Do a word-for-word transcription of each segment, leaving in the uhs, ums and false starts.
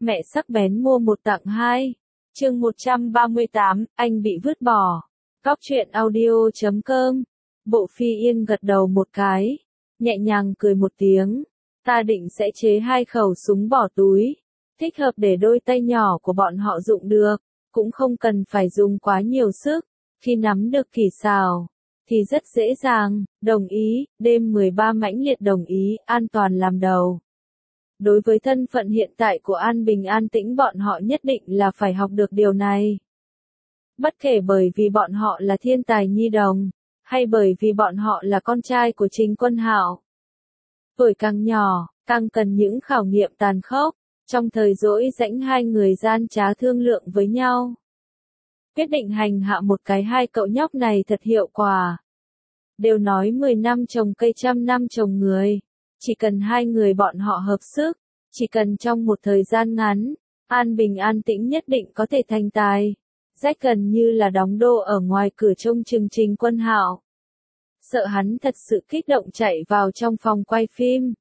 Mẹ sắc bén mua một tặng hai. Chương một trăm ba mươi tám, anh bị vứt bỏ. Cóc truyện audio chấm com. Bộ Phi Yên gật đầu một cái, nhẹ nhàng cười một tiếng. Ta định sẽ chế hai khẩu súng bỏ túi, thích hợp để đôi tay nhỏ của bọn họ dụng được, cũng không cần phải dùng quá nhiều sức. Khi nắm được kỹ xảo, thì rất dễ dàng. Đồng ý, đêm mười ba mãnh liệt đồng ý, an toàn làm đầu. Đối với thân phận hiện tại của An Bình An Tĩnh, bọn họ nhất định là phải học được điều này. Bất kể bởi vì bọn họ là thiên tài nhi đồng, hay bởi vì bọn họ là con trai của Trình Quân Hạo. Tuổi càng nhỏ, càng cần những khảo nghiệm tàn khốc. Trong thời rỗi rãnh hai người gian trá thương lượng với nhau, quyết định hành hạ một cái hai cậu nhóc này thật hiệu quả. Đều nói mười năm trồng cây trăm năm trồng người. Chỉ cần hai người bọn họ hợp sức, chỉ cần trong một thời gian ngắn, An Bình An Tĩnh nhất định có thể thành tài. Rách gần như là đóng đô ở ngoài cửa trông chừng Trình Quân Hạo. Sợ hắn thật sự kích động chạy vào trong phòng quay phim.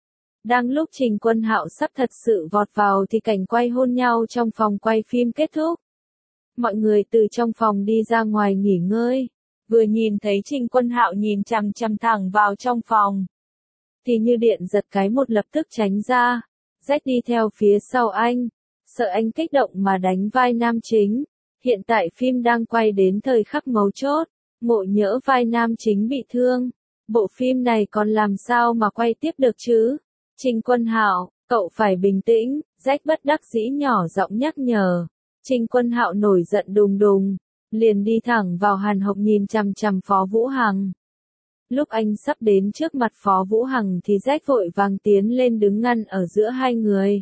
Đang lúc Trình Quân Hạo sắp thật sự vọt vào thì cảnh quay hôn nhau trong phòng quay phim kết thúc. Mọi người từ trong phòng đi ra ngoài nghỉ ngơi, vừa nhìn thấy Trình Quân Hạo nhìn chằm chằm thẳng vào trong phòng, thì như điện giật cái một lập tức tránh ra. Rách đi theo phía sau anh, sợ anh kích động mà đánh vai nam chính. Hiện tại phim đang quay đến thời khắc mấu chốt, ngộ nhỡ vai nam chính bị thương, bộ phim này còn làm sao mà quay tiếp được chứ? Trình Quân Hạo, cậu phải bình tĩnh, Rách bất đắc dĩ nhỏ giọng nhắc nhở. Trình Quân Hạo nổi giận đùng đùng, liền đi thẳng vào hàn hộc nhìn chằm chằm Phó Vũ Hằng. Lúc anh sắp đến trước mặt Phó Vũ Hằng thì Rách vội vàng tiến lên đứng ngăn ở giữa hai người.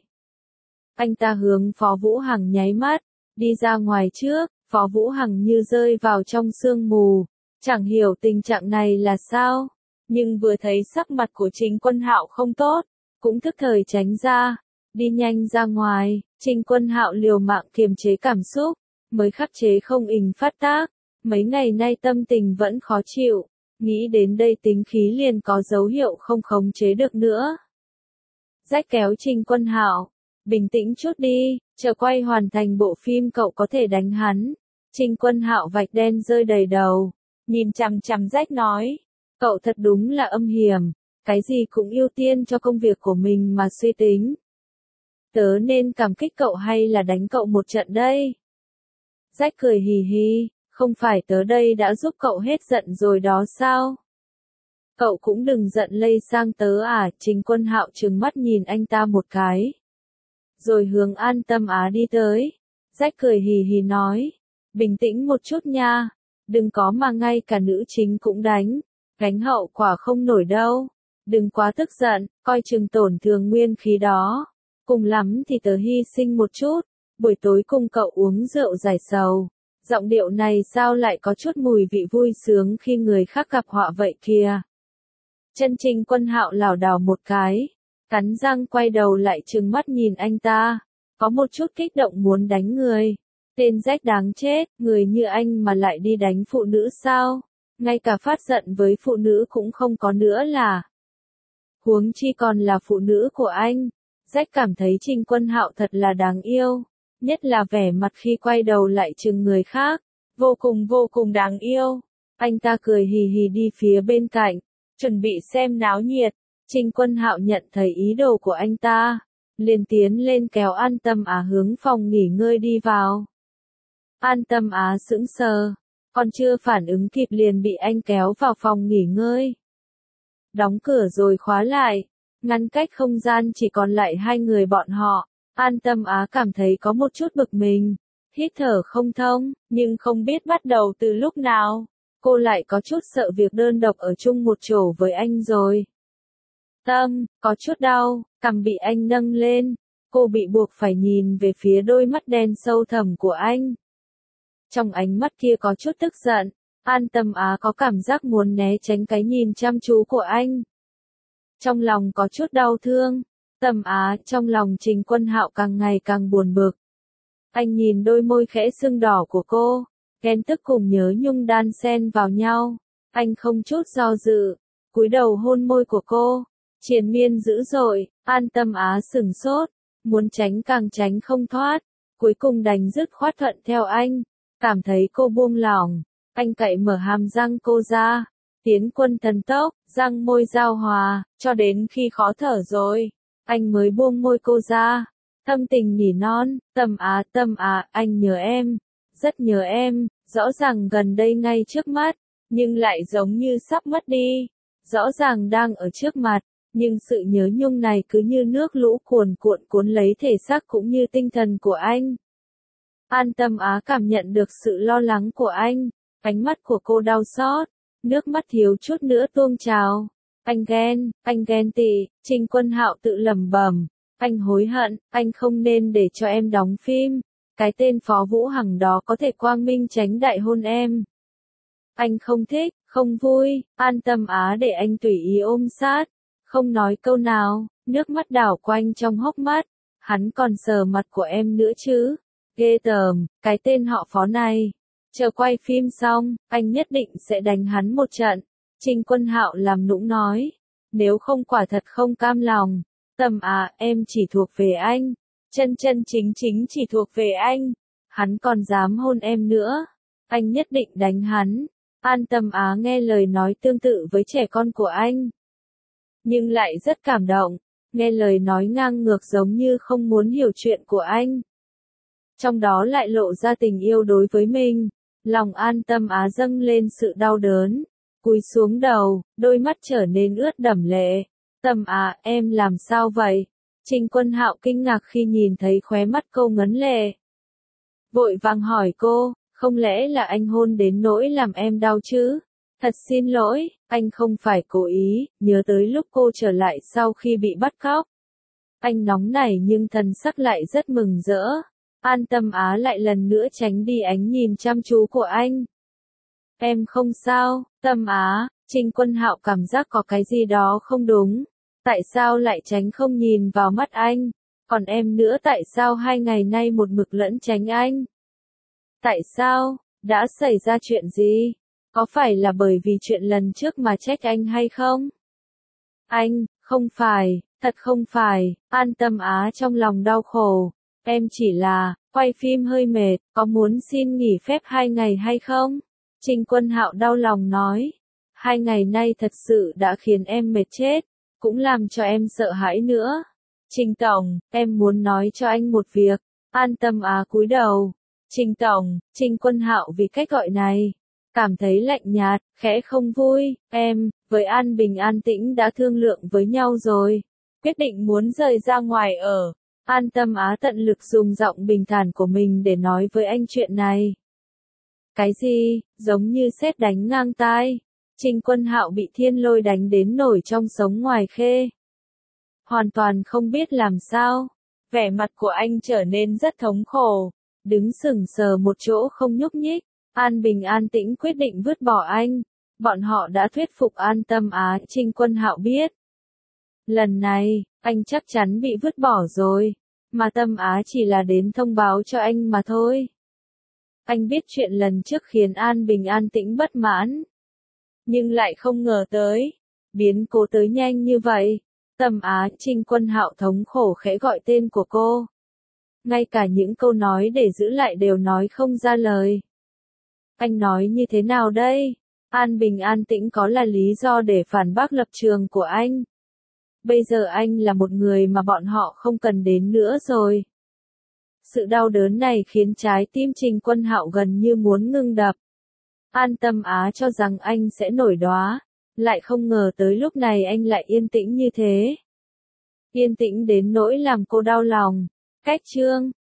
Anh ta hướng Phó Vũ Hằng nháy mắt, đi ra ngoài trước. Phó Vũ Hằng như rơi vào trong sương mù, chẳng hiểu tình trạng này là sao, nhưng vừa thấy sắc mặt của Trình Quân Hạo không tốt, cũng thức thời tránh ra, đi nhanh ra ngoài. Trình Quân Hạo liều mạng kiềm chế cảm xúc, mới khắc chế không ình phát tác. Mấy ngày nay tâm tình vẫn khó chịu, nghĩ đến đây tính khí liền có dấu hiệu không khống chế được nữa. Rách kéo Trình Quân Hạo, bình tĩnh chút đi, chờ quay hoàn thành bộ phim cậu có thể đánh hắn. Trình Quân Hạo vạch đen rơi đầy đầu, nhìn chằm chằm Rách nói, cậu thật đúng là âm hiểm, cái gì cũng ưu tiên cho công việc của mình mà suy tính. Tớ nên cảm kích cậu hay là đánh cậu một trận đây? Rách cười hì hì, không phải tớ đây đã giúp cậu hết giận rồi đó sao? Cậu cũng đừng giận lây sang tớ à? Trình Quân Hạo trừng mắt nhìn anh ta một cái, rồi hướng An Tâm Á đi tới. Rách cười hì hì nói, bình tĩnh một chút nha, đừng có mà ngay cả nữ chính cũng đánh, gánh hậu quả không nổi đâu. Đừng quá tức giận, coi chừng tổn thương nguyên khí đó. Cùng lắm thì tớ hy sinh một chút, buổi tối cùng cậu uống rượu giải sầu. Giọng điệu này sao lại có chút mùi vị vui sướng khi người khác gặp họa vậy kìa. Chân Trình Quân Hạo lảo đảo một cái, cắn răng quay đầu lại trừng mắt nhìn anh ta, có một chút kích động muốn đánh người. Tên Rách đáng chết, người như anh mà lại đi đánh phụ nữ sao? Ngay cả phát giận với phụ nữ cũng không có nữa là. Huống chi còn là phụ nữ của anh. Rách cảm thấy Trình Quân Hạo thật là đáng yêu, nhất là vẻ mặt khi quay đầu lại chừng người khác, vô cùng vô cùng đáng yêu. Anh ta cười hì hì đi phía bên cạnh, chuẩn bị xem náo nhiệt. Trình Quân Hạo nhận thấy ý đồ của anh ta, liền tiến lên kéo An Tâm Á hướng phòng nghỉ ngơi đi vào. An Tâm Á sững sờ, còn chưa phản ứng kịp liền bị anh kéo vào phòng nghỉ ngơi. Đóng cửa rồi khóa lại, ngăn cách không gian chỉ còn lại hai người bọn họ. An Tâm Á cảm thấy có một chút bực mình, hít thở không thông, nhưng không biết bắt đầu từ lúc nào, cô lại có chút sợ việc đơn độc ở chung một chỗ với anh rồi. Tâm, có chút đau, cằm bị anh nâng lên, cô bị buộc phải nhìn về phía đôi mắt đen sâu thẳm của anh. Trong ánh mắt kia có chút tức giận, An Tâm Á có cảm giác muốn né tránh cái nhìn chăm chú của anh. Trong lòng có chút đau thương. Tâm Á, trong lòng Trình Quân Hạo càng ngày càng buồn bực. Anh nhìn đôi môi khẽ sưng đỏ của cô, ghen tức cùng nhớ nhung đan xen vào nhau. Anh không chút do dự, cúi đầu hôn môi của cô, triền miên dữ dội. An Tâm Á sửng sốt, muốn tránh càng tránh không thoát, cuối cùng đành dứt khoát thuận theo anh, cảm thấy cô buông lỏng, anh cậy mở hàm răng cô ra, tiến quân thần tốc, răng môi giao hòa, cho đến khi khó thở rồi, anh mới buông môi cô ra, thâm tình nỉ non, Tâm Á, Tâm Á, anh nhớ em, rất nhớ em, rõ ràng gần đây ngay trước mắt, nhưng lại giống như sắp mất đi, rõ ràng đang ở trước mặt, nhưng sự nhớ nhung này cứ như nước lũ cuồn cuộn cuốn lấy thể xác cũng như tinh thần của anh. An Tâm Á cảm nhận được sự lo lắng của anh, ánh mắt của cô đau xót, nước mắt thiếu chút nữa tuôn trào. Anh ghen, anh ghen tị, Trình Quân Hạo tự lẩm bẩm, anh hối hận, anh không nên để cho em đóng phim, cái tên Phó Vũ Hằng đó có thể quang minh chánh đại hôn em. Anh không thích, không vui, An Tâm Á để anh tùy ý ôm sát, không nói câu nào, nước mắt đảo quanh trong hốc mắt, hắn còn sờ mặt của em nữa chứ, ghê tởm, cái tên họ Phó này. Chờ quay phim xong, anh nhất định sẽ đánh hắn một trận. Trình Quân Hạo làm nũng nói, nếu không quả thật không cam lòng, Tâm Á, em chỉ thuộc về anh, chân chân chính chính chỉ thuộc về anh, hắn còn dám hôn em nữa, anh nhất định đánh hắn. An Tâm Á nghe lời nói tương tự với trẻ con của anh, nhưng lại rất cảm động, nghe lời nói ngang ngược giống như không muốn hiểu chuyện của anh. Trong đó lại lộ ra tình yêu đối với mình, lòng An Tâm Á dâng lên sự đau đớn, cúi xuống đầu, đôi mắt trở nên ướt đẫm lệ. Tâm Á, em làm sao vậy? Trình Quân Hạo kinh ngạc khi nhìn thấy khóe mắt cô ngấn lệ. Vội vàng hỏi cô, không lẽ là anh hôn đến nỗi làm em đau chứ? Thật xin lỗi, anh không phải cố ý, nhớ tới lúc cô trở lại sau khi bị bắt cóc. Anh nóng nảy nhưng thần sắc lại rất mừng rỡ. An Tâm Á lại lần nữa tránh đi ánh nhìn chăm chú của anh. Em không sao, Tâm Á, Trình Quân Hạo cảm giác có cái gì đó không đúng. Tại sao lại tránh không nhìn vào mắt anh? Còn em nữa, tại sao hai ngày nay một mực lẫn tránh anh? Tại sao? Đã xảy ra chuyện gì? Có phải là bởi vì chuyện lần trước mà trách anh hay không? Anh, không phải, thật không phải, An Tâm Á trong lòng đau khổ. Em chỉ là, quay phim hơi mệt, có muốn xin nghỉ phép hai ngày hay không? Trình Quân Hạo đau lòng nói. Hai ngày nay thật sự đã khiến em mệt chết, cũng làm cho em sợ hãi nữa. Trình Tổng, em muốn nói cho anh một việc. An Tâm Á cúi đầu. Trình Tổng, Trình Quân Hạo vì cách gọi này, cảm thấy lạnh nhạt, khẽ không vui. Em, với An Bình An Tĩnh đã thương lượng với nhau rồi, quyết định muốn rời ra ngoài ở. An Tâm Á tận lực dùng giọng bình thản của mình để nói với anh chuyện này. Cái gì, giống như sét đánh ngang tai. Trình Quân Hạo bị thiên lôi đánh đến nổi trong sống ngoài khê. Hoàn toàn không biết làm sao. Vẻ mặt của anh trở nên rất thống khổ. Đứng sững sờ một chỗ không nhúc nhích. An Bình An Tĩnh quyết định vứt bỏ anh. Bọn họ đã thuyết phục An Tâm Á. Trình Quân Hạo biết. Lần này, anh chắc chắn bị vứt bỏ rồi. Mà Tâm Á chỉ là đến thông báo cho anh mà thôi. Anh biết chuyện lần trước khiến An Bình An Tĩnh bất mãn. Nhưng lại không ngờ tới. Biến cố tới nhanh như vậy. Tâm Á, Trình Quân Hạo thống khổ khẽ gọi tên của cô. Ngay cả những câu nói để giữ lại đều nói không ra lời. Anh nói như thế nào đây? An Bình An Tĩnh có là lý do để phản bác lập trường của anh. Bây giờ anh là một người mà bọn họ không cần đến nữa rồi. Sự đau đớn này khiến trái tim Trình Quân Hạo gần như muốn ngưng đập. An Tâm Á cho rằng anh sẽ nổi đoá, lại không ngờ tới lúc này anh lại yên tĩnh như thế. Yên tĩnh đến nỗi làm cô đau lòng. Cách chương